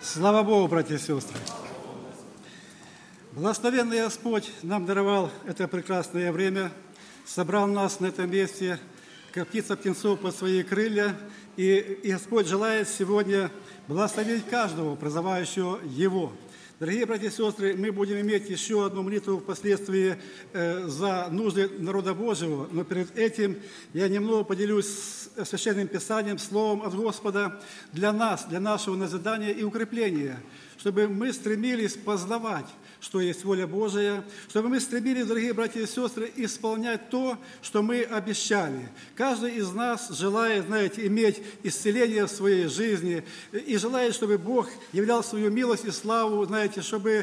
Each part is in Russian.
Слава Богу, братья и сестры! Благословенный Господь нам даровал это прекрасное время, собрал нас на этом месте, как птица-птенцов под свои крылья, и Господь желает сегодня благословить каждого, призывающего Его. Дорогие братья и сестры, мы будем иметь еще одну молитву впоследствии за нужды народа Божьего, но перед этим я немного поделюсь Священным Писанием, Словом от Господа для нас, для нашего назидания и укрепления, чтобы мы стремились познавать, что есть воля Божия, чтобы мы стремились, дорогие братья и сестры, исполнять то, что мы обещали. Каждый из нас желает, знаете, иметь исцеление в своей жизни и желает, чтобы Бог являл свою милость и славу, знаете, чтобы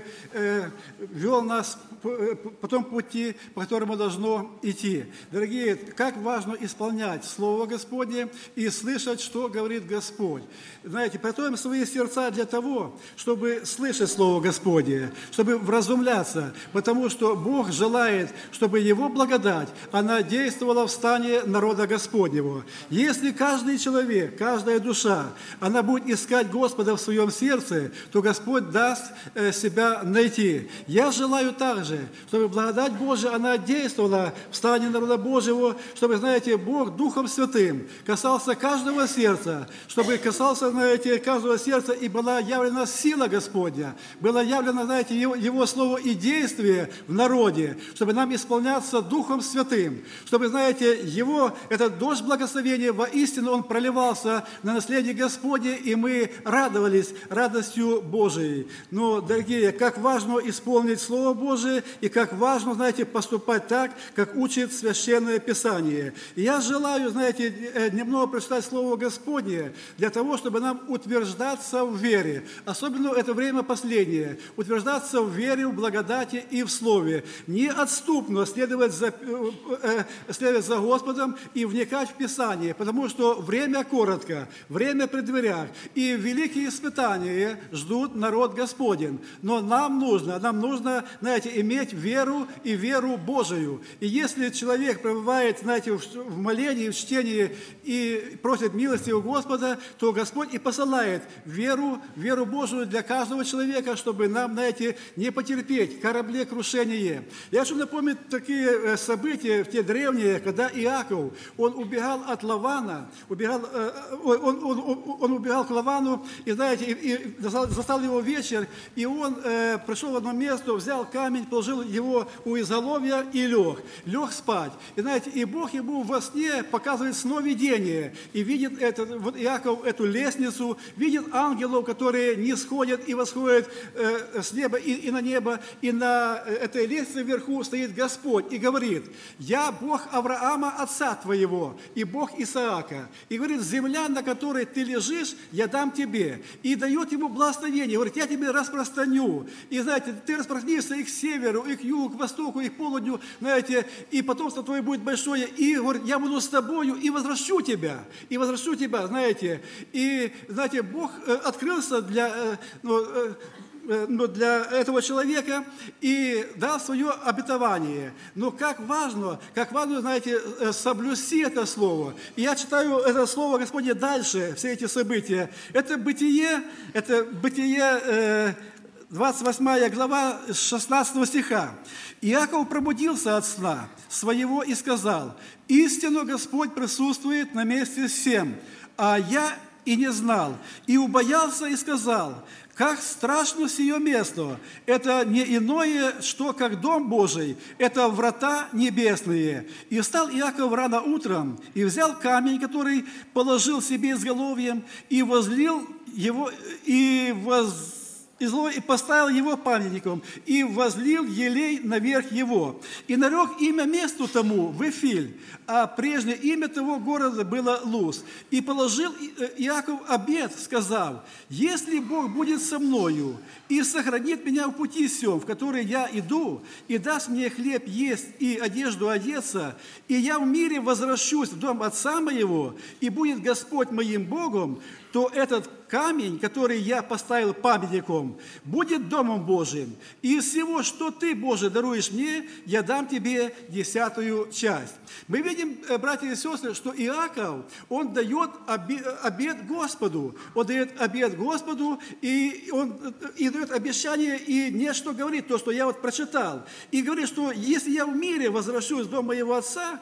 вел нас по тому пути, по которому должно идти. Дорогие, как важно исполнять Слово Господне и слышать, что говорит Господь. Знаете, приготовим свои сердца для того, чтобы слышать Слово Господне, чтобы вразумляться, потому что Бог желает, чтобы Его благодать, она действовала в стане народа Господнего. Если каждый человек, каждая душа, она будет искать Господа в своем сердце, то Господь даст себя найти. Я желаю также, чтобы благодать Божия, она действовала в стане народа Божьего, чтобы, знаете, Бог Духом Святым касался каждого сердца, чтобы касался, знаете, каждого сердца, и была явлена сила Господня, было явлено, знаете, Его Слово и действие в народе, чтобы нам исполняться Духом Святым, чтобы, знаете, Его, этот дождь благословения, воистину Он проливался на наследие Господне, и мы радовались радостью Божией. Но, дорогие, как важно исполнить Слово Божие, и как важно, знаете, поступать так, как учит Священное Писание. И я желаю, знаете, немного прочитать Слово Господне для того, чтобы нам утверждаться в вере. Особенно это время последнее. Утверждаться в вере, в благодати и в Слове. Неотступно следовать за Господом и вникать в Писание, потому что время коротко, время при дверях, и великие испытания ждут народ Господень. Но нам нужно, знаете, иметь веру и веру Божию. И если человек пребывает, знаете, в молении, в чтении и просит милости у Господа, то Господь и посылает веру Божию для каждого человека, чтобы нам, знаете, не потерпеть кораблекрушение. Я хочу напомнить такие события в те древние, когда Иаков, он убегал от Лавана, он убегал к Лавану, и, знаете, и застал его вечер, и он пришел в одно место, взял камень, положил его у изголовья и лег спать. И, знаете, и Бог ему во сне показывает сновидение, и видит вот Иаков эту лестницу, видит ангелов, которые не сходят и восходят с неба и на небо, и на этой лестнице вверху стоит Господь и говорит: «Я Бог Авраама, отца твоего, и Бог Исаака». И говорит: «Земля, на которой ты лежишь, я дам тебе». И дает ему благословение, говорит: «Я тебе распространю». И, знаете, ты распространишься и к северу, и к югу, к востоку, и к полудню, знаете, и потомство твое будет большое. И, говорит, я буду с тобою и возвращу тебя, знаете. И, знаете, Бог открылся для этого человека и дал свое обетование. Но как важно, знаете, соблюсти это слово. И я читаю это слово Господне дальше, все эти события. Это Бытие, 28 глава, 16 стиха. «Иаков пробудился от сна своего и сказал: истинно Господь присутствует на месте всем, а я и не знал, и убоялся и сказал: как страшно сие место! Это не иное, что как дом Божий, это врата небесные. И встал Иаков рано утром, и взял камень, который положил себе изголовьем, и возлил его, и поставил его памятником, и возлил елей наверх его. И нарек имя месту тому Вифиль, а прежнее имя того города было Луз. И положил Иаков обет, сказав: если Бог будет со мною и сохранит меня в пути сем, в который я иду, и даст мне хлеб есть и одежду одеться, и я в мире возвращусь в дом отца моего, и будет Господь моим Богом, то этот камень, который я поставил памятником, будет Домом Божиим. И из всего, что ты, Боже, даруешь мне, я дам тебе 10-ю часть». Мы видим, братья и сестры, что Иаков, он дает обет Господу. Он дает обет Господу, и он дает обещание, и нечто говорит, то, что я вот прочитал. И говорит, что если я в мире возвращусь в дом моего отца,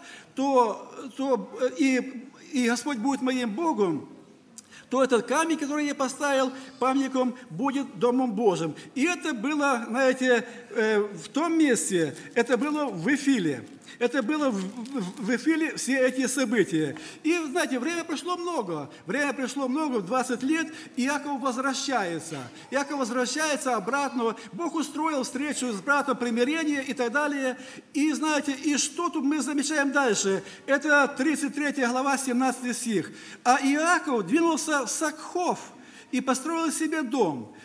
и Господь будет моим Богом, то этот камень, который я поставил памятником, будет Домом Божьим. И это было, знаете, в том месте, это было в Вифиле. Это было в Вифиле все эти события. И, знаете, время прошло много, 20 лет, и Иаков возвращается. Иаков возвращается обратно. Бог устроил встречу с братом, примирение и так далее. И, знаете, и что тут мы замечаем дальше? Это 33 глава, 17 стих. «А Иаков двинулся в Сакхов и построил себе дом,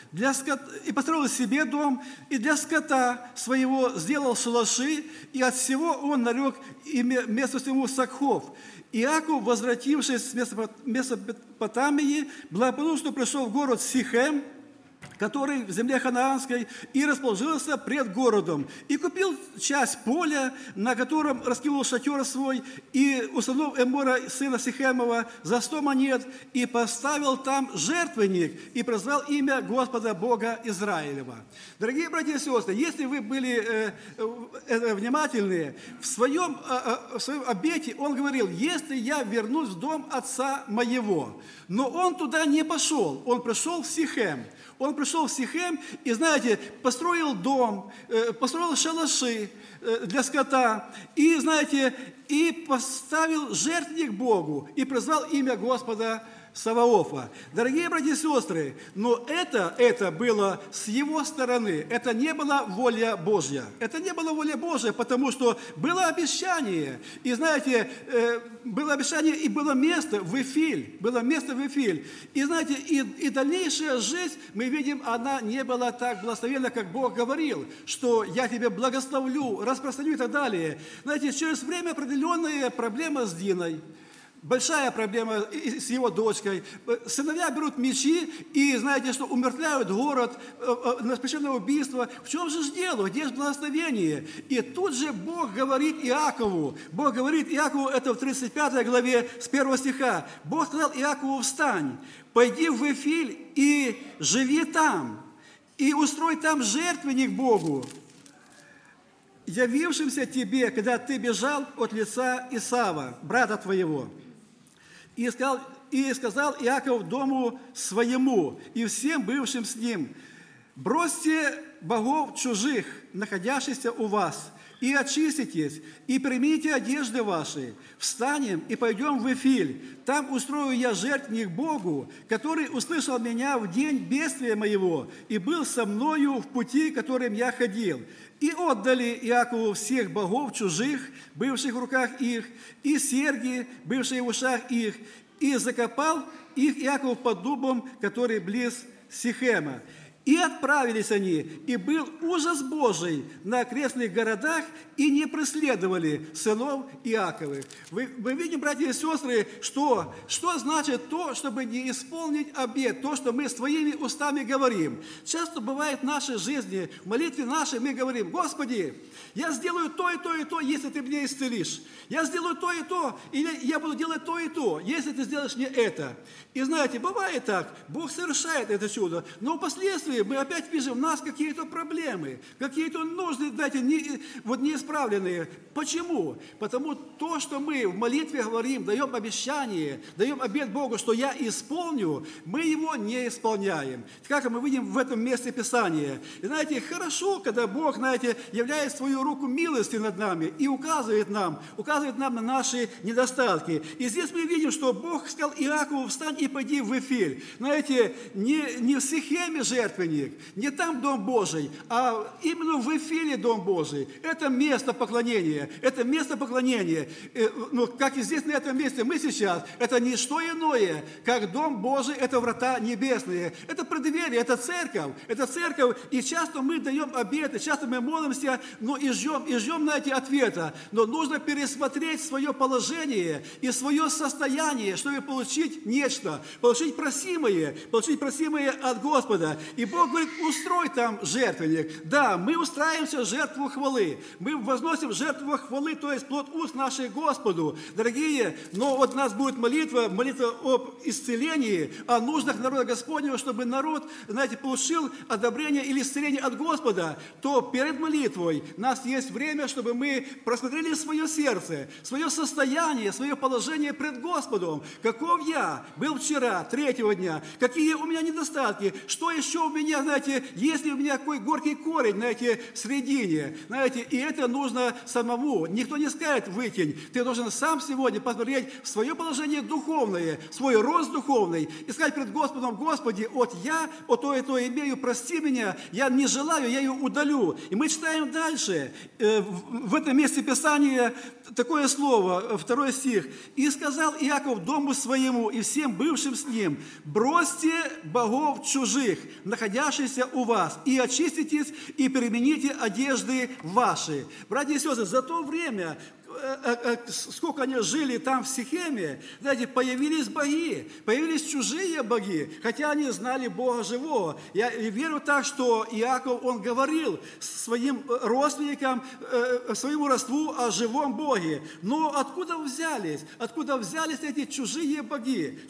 и для скота своего сделал шалаши, и от всего он нарек место своему Сакхов. Иаков, возвратившись с Месопотамии, благополучно пришел в город Сихем, который в земле ханаанской, и расположился пред городом, и купил часть поля, на котором раскинул шатер свой, и установил Эмора, сына Сихемова, за 100 монет, и поставил там жертвенник, и прозвал имя Господа Бога Израилева». Дорогие братья и сестры, если вы были внимательны, в своем обете он говорил: «Если я вернусь в дом отца моего». Но он туда не пошел, он пришел в Сихем. Он пришел в Сихем и, знаете, построил дом, построил шалаши для скота, и, знаете, и поставил жертвенник Богу, и призвал имя Господа Саваофа. Дорогие братья и сестры, но это было с его стороны, это не была воля Божья. Это не была воля Божья, потому что было обещание. И знаете, было обещание, и было место в Вифиль. И знаете, и дальнейшая жизнь, мы видим, она не была так благословенна, как Бог говорил, что я тебя благословлю, распространю и так далее. Знаете, через время определенная проблема с Диной. Большая проблема с его дочкой. Сыновья берут мечи и, знаете, что умертвляют город на причинное убийство. В чем же дело? Где же благословение? И тут же Бог говорит Иакову, это в 35 главе с 1 стиха. Бог сказал Иакову: «Встань, пойди в Вифиль и живи там, и устрой там жертвенник Богу, явившимся тебе, когда ты бежал от лица Исава, брата твоего». И сказал Иаков дому своему и всем бывшим с ним: «Бросьте богов чужих, находящихся у вас, и очиститесь, и примите одежды ваши. Встанем и пойдем в Вифиль. Там устрою я жертвенник Богу, который услышал меня в день бедствия моего и был со мною в пути, которым я ходил». И отдали Иакову всех богов чужих, бывших в руках их, и серьги, бывшие в ушах их, и закопал их Иаков под дубом, который близ Сихема. И отправились они, и был ужас Божий на окрестных городах, и не преследовали сынов Иаковых. Мы видим, братья и сестры, что значит то, чтобы не исполнить обет, то, что мы своими устами говорим. Часто бывает в нашей жизни, в молитве нашей мы говорим: «Господи, я сделаю то и то и то, если ты меня исцелишь. Я сделаю то и то, или я буду делать то и то, если ты сделаешь мне это». И знаете, бывает так, Бог совершает это чудо, но впоследствии мы опять видим в нас какие-то проблемы, какие-то нужды, знаете, неисправленные. Почему? Потому то, что мы в молитве говорим, даем обещание, даем обет Богу, что я исполню, мы его не исполняем. Как мы видим в этом месте Писания. И знаете, хорошо, когда Бог, знаете, являет свою руку милости над нами и указывает нам на наши недостатки. И здесь мы видим, что Бог сказал Иакову: «Встань и пойди в Вифиль». Знаете, не в Сихеме жертва, жертвенник, не там Дом Божий, а именно в Вифиле Дом Божий. Это место поклонения, это место поклонения. Ну, как и здесь, на этом месте, мы сейчас, это не что иное, как Дом Божий, это врата небесные, это преддверие, это церковь, и часто мы даем обеты, часто мы молимся, но и ждем на эти ответа, но нужно пересмотреть свое положение и свое состояние, чтобы получить нечто, получить просимое от Господа. И Бог говорит, устрой там жертвенник. Да, мы устраиваемся жертву хвалы, мы возносим жертву хвалы, то есть плод уст наших Господу, дорогие, но вот у нас будет молитва об исцелении, о нуждах народа Господнего, чтобы народ, знаете, получил одобрение или исцеление от Господа, то перед молитвой у нас есть время, чтобы мы просмотрели свое сердце, свое состояние, свое положение пред Господом. Каков я был вчера, третьего дня, какие у меня недостатки, что еще у меня, знаете, есть ли у меня какой горький корень, знаете, в середине, знаете, и это нужно самому. Никто не скажет, выкинь. Ты должен сам сегодня посмотреть в свое положение духовное, свой рост духовный, и сказать пред Господом, Господи, вот я, вот то и то имею, прости меня, я не желаю, я ее удалю. И мы читаем дальше, в этом месте Писания такое слово, 2 стих. «И сказал Иаков дому своему и всем бывшим с ним, бросьте богов чужих, находящихся у вас, и очиститесь, и перемените одежды ваши». Братья и сестры, за то время, сколько они жили там в Сихеме, знаете, появились боги, появились чужие боги, хотя они знали Бога живого. Я верю так, что Иаков, он говорил своим родственникам, своему родству о живом Боге. Но откуда взялись эти чужие боги?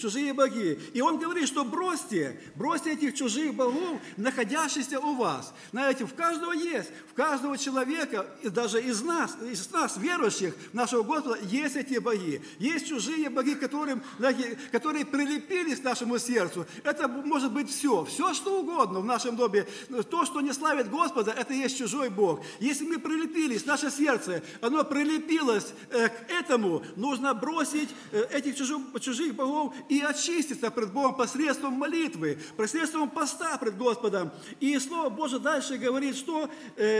И он говорит, что бросьте этих чужих богов, находящихся у вас. Знаете, в каждого человека, и даже из нас, верующих, нашего Господа, есть эти боги. Есть чужие боги, которые прилепились к нашему сердцу. Это может быть все что угодно в нашем доме. То, что не славит Господа, это есть чужой Бог. Если мы прилепились, наше сердце, оно прилепилось к этому, нужно бросить этих чужих богов и очиститься пред Богом посредством молитвы, посредством поста пред Господом. И Слово Божие дальше говорит, что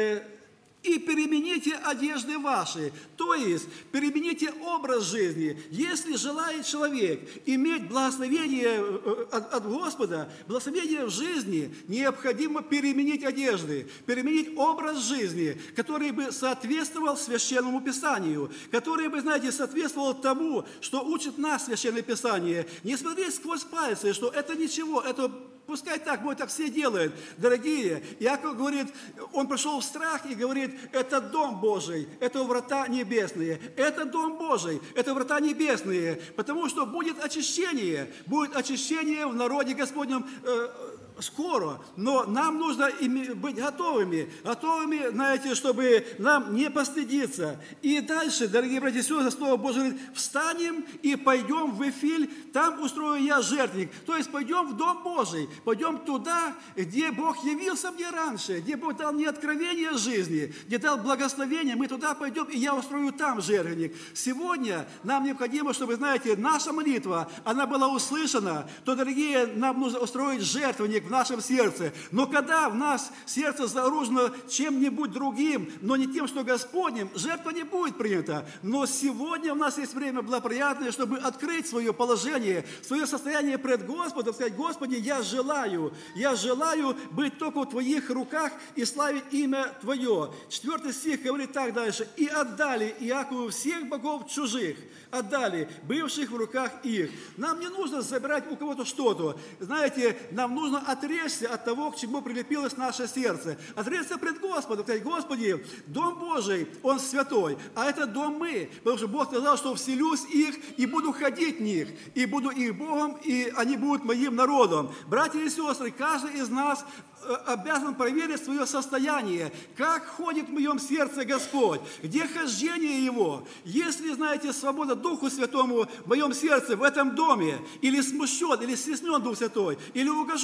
и перемените одежды ваши, то есть перемените образ жизни. Если желает человек иметь благословение от Господа, благословение в жизни, необходимо переменить одежды, переменить образ жизни, который бы соответствовал Священному Писанию, который бы, знаете, соответствовал тому, что учит нас Священное Писание. Не смотреть сквозь пальцы, что это ничего, это пускай так, мой так все делают. Дорогие, Иаков говорит, он пришел в страх и говорит, это Дом Божий, это врата небесные, это Дом Божий, это врата небесные, потому что будет очищение в народе Господнем скоро, но нам нужно быть готовыми, знаете, чтобы нам не постыдиться. И дальше, дорогие братья и сестры, Слово Божие говорит, встанем и пойдем в Вифиль, там устрою я жертвенник. То есть пойдем в Дом Божий, пойдем туда, где Бог явился мне раньше, где Бог дал мне откровение жизни, где дал благословение, мы туда пойдем, и я устрою там жертвенник. Сегодня нам необходимо, чтобы, знаете, наша молитва, она была услышана, то, дорогие, нам нужно устроить жертвенник в нашем сердце. Но когда в нас сердце загружено чем-нибудь другим, но не тем, что Господним, жертва не будет принята. Но сегодня у нас есть время благоприятное, чтобы открыть свое положение, свое состояние пред Господом, сказать, Господи, я желаю быть только в Твоих руках и славить имя Твое. 4 стих говорит так дальше. И отдали Иакову всех богов чужих, бывших в руках их. Нам не нужно забирать у кого-то что-то. Знаете, нам нужно отречься от того, к чему прилепилось наше сердце. Отречься пред Господом, сказать, Господи, Дом Божий, Он святой, а это дом мы. Потому что Бог сказал, что вселюсь их и буду ходить в них, и буду их Богом, и они будут моим народом. Братья и сестры, каждый из нас обязан проверить свое состояние, как ходит в моем сердце Господь, где хождение Его. Если, знаете, свобода Духу Святому в моем сердце, в этом доме, или смущен, или стеснен Дух Святой, или угожен в моем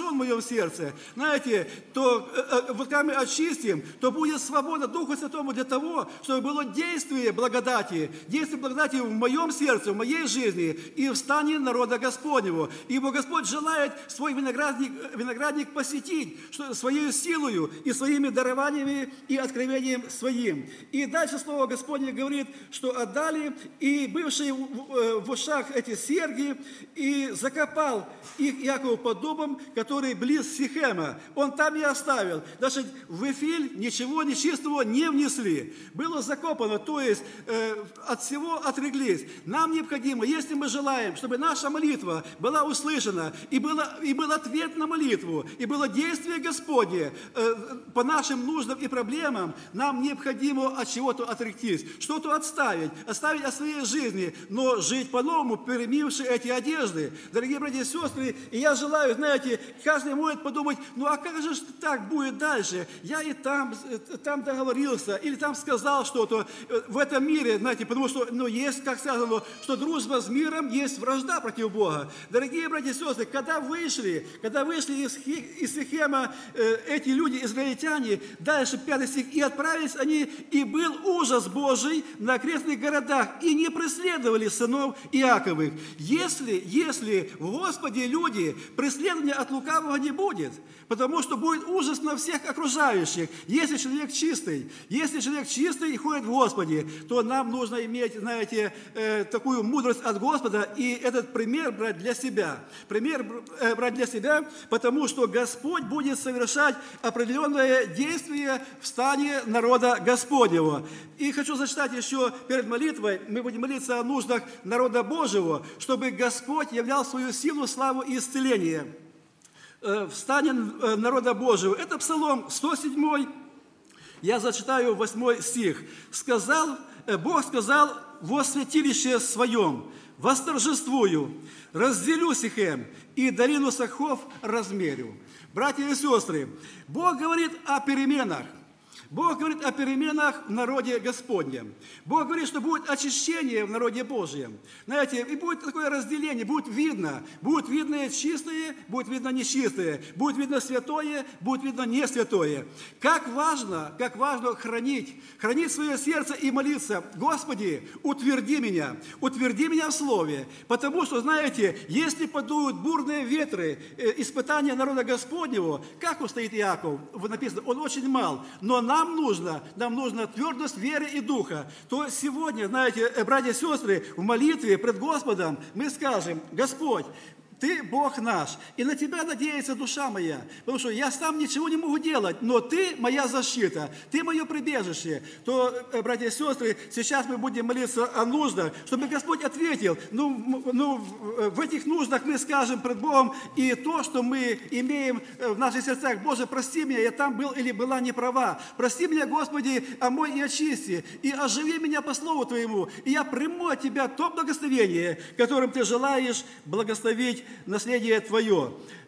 сердце, знаете, то вот когда мы очистим, то будет свобода Духу Святому для того, чтобы было действие благодати в моем сердце, в моей жизни и в стане народа Господнего. Ибо Господь желает свой виноградник посетить своей силою и своими дарованиями и откровением своим. И дальше Слово Господне говорит, что отдали, и бывшие в ушах эти серьги, и закопал их Иаков под дубом, который близ Сихема. Он там и оставил. Даже в Вифиль ничего нечистого не внесли. Было закопано, то есть от всего отреглись. Нам необходимо, если мы желаем, чтобы наша молитва была услышана, и был ответ на молитву, и было действие Господне по нашим нуждам и проблемам, нам необходимо от чего-то отректись, что-то оставить от своей жизни, но жить по-новому, переменивши эти одежды. Дорогие братья и сестры, и я желаю, знаете, каждый может подумать, ну а как же так будет дальше? Я и там договорился, или там сказал что-то в этом мире, знаете, потому что, есть, как сказано, что дружба с миром есть вражда против Бога. Дорогие братья и сестры, когда вышли из Сихема эти люди, израильтяне, дальше 5 стих, и отправились они, и был ужас Божий на окрестных городах, и не преследовали сынов Иаковых. Если в Господе люди, преследования от лукавого не будет, потому что будет ужас на всех окружающих. Если человек чистый и ходит в Господе, то нам нужно иметь, знаете, такую мудрость от Господа, и этот пример брать для себя. Потому что Господь будет совершать определенное действие в стане народа Господнего. И хочу зачитать еще перед молитвой, мы будем молиться о нуждах народа Божьего, чтобы Господь являл свою силу, славу и исцеление в стане народа Божьего. Это Псалом 107, я зачитаю 8 стих. Бог сказал во святилище своем: восторжествую, разделю Сихем и долину Сахов размерю. Братья и сестры, Бог говорит о переменах. Бог говорит о переменах в народе Господнем. Бог говорит, что будет очищение в народе Божьем. Знаете, и будет такое разделение, будет видно чистое, будет видно нечистое, будет видно святое, будет видно не святое. Как важно хранить свое сердце и молиться: Господи, утверди меня в Слове. Потому что, знаете, если подуют бурные ветры, испытания народа Господнего, как устоит Иаков? Написано, он очень мал, но нам нужно твердость веры и духа. То сегодня, знаете, братья и сестры, в молитве пред Господом мы скажем: Господь, Ты Бог наш, и на Тебя надеется душа моя, потому что я сам ничего не могу делать, но Ты моя защита, Ты мое прибежище. То, братья и сестры, сейчас мы будем молиться о нуждах, чтобы Господь ответил. В этих нуждах мы скажем пред Богом и то, что мы имеем в наших сердцах: Боже, прости меня, я там был или была неправа. Прости меня, Господи, омой и очисти, и оживи меня по слову Твоему, и я приму от Тебя то благословение, которым Ты желаешь благословить наследие Твое.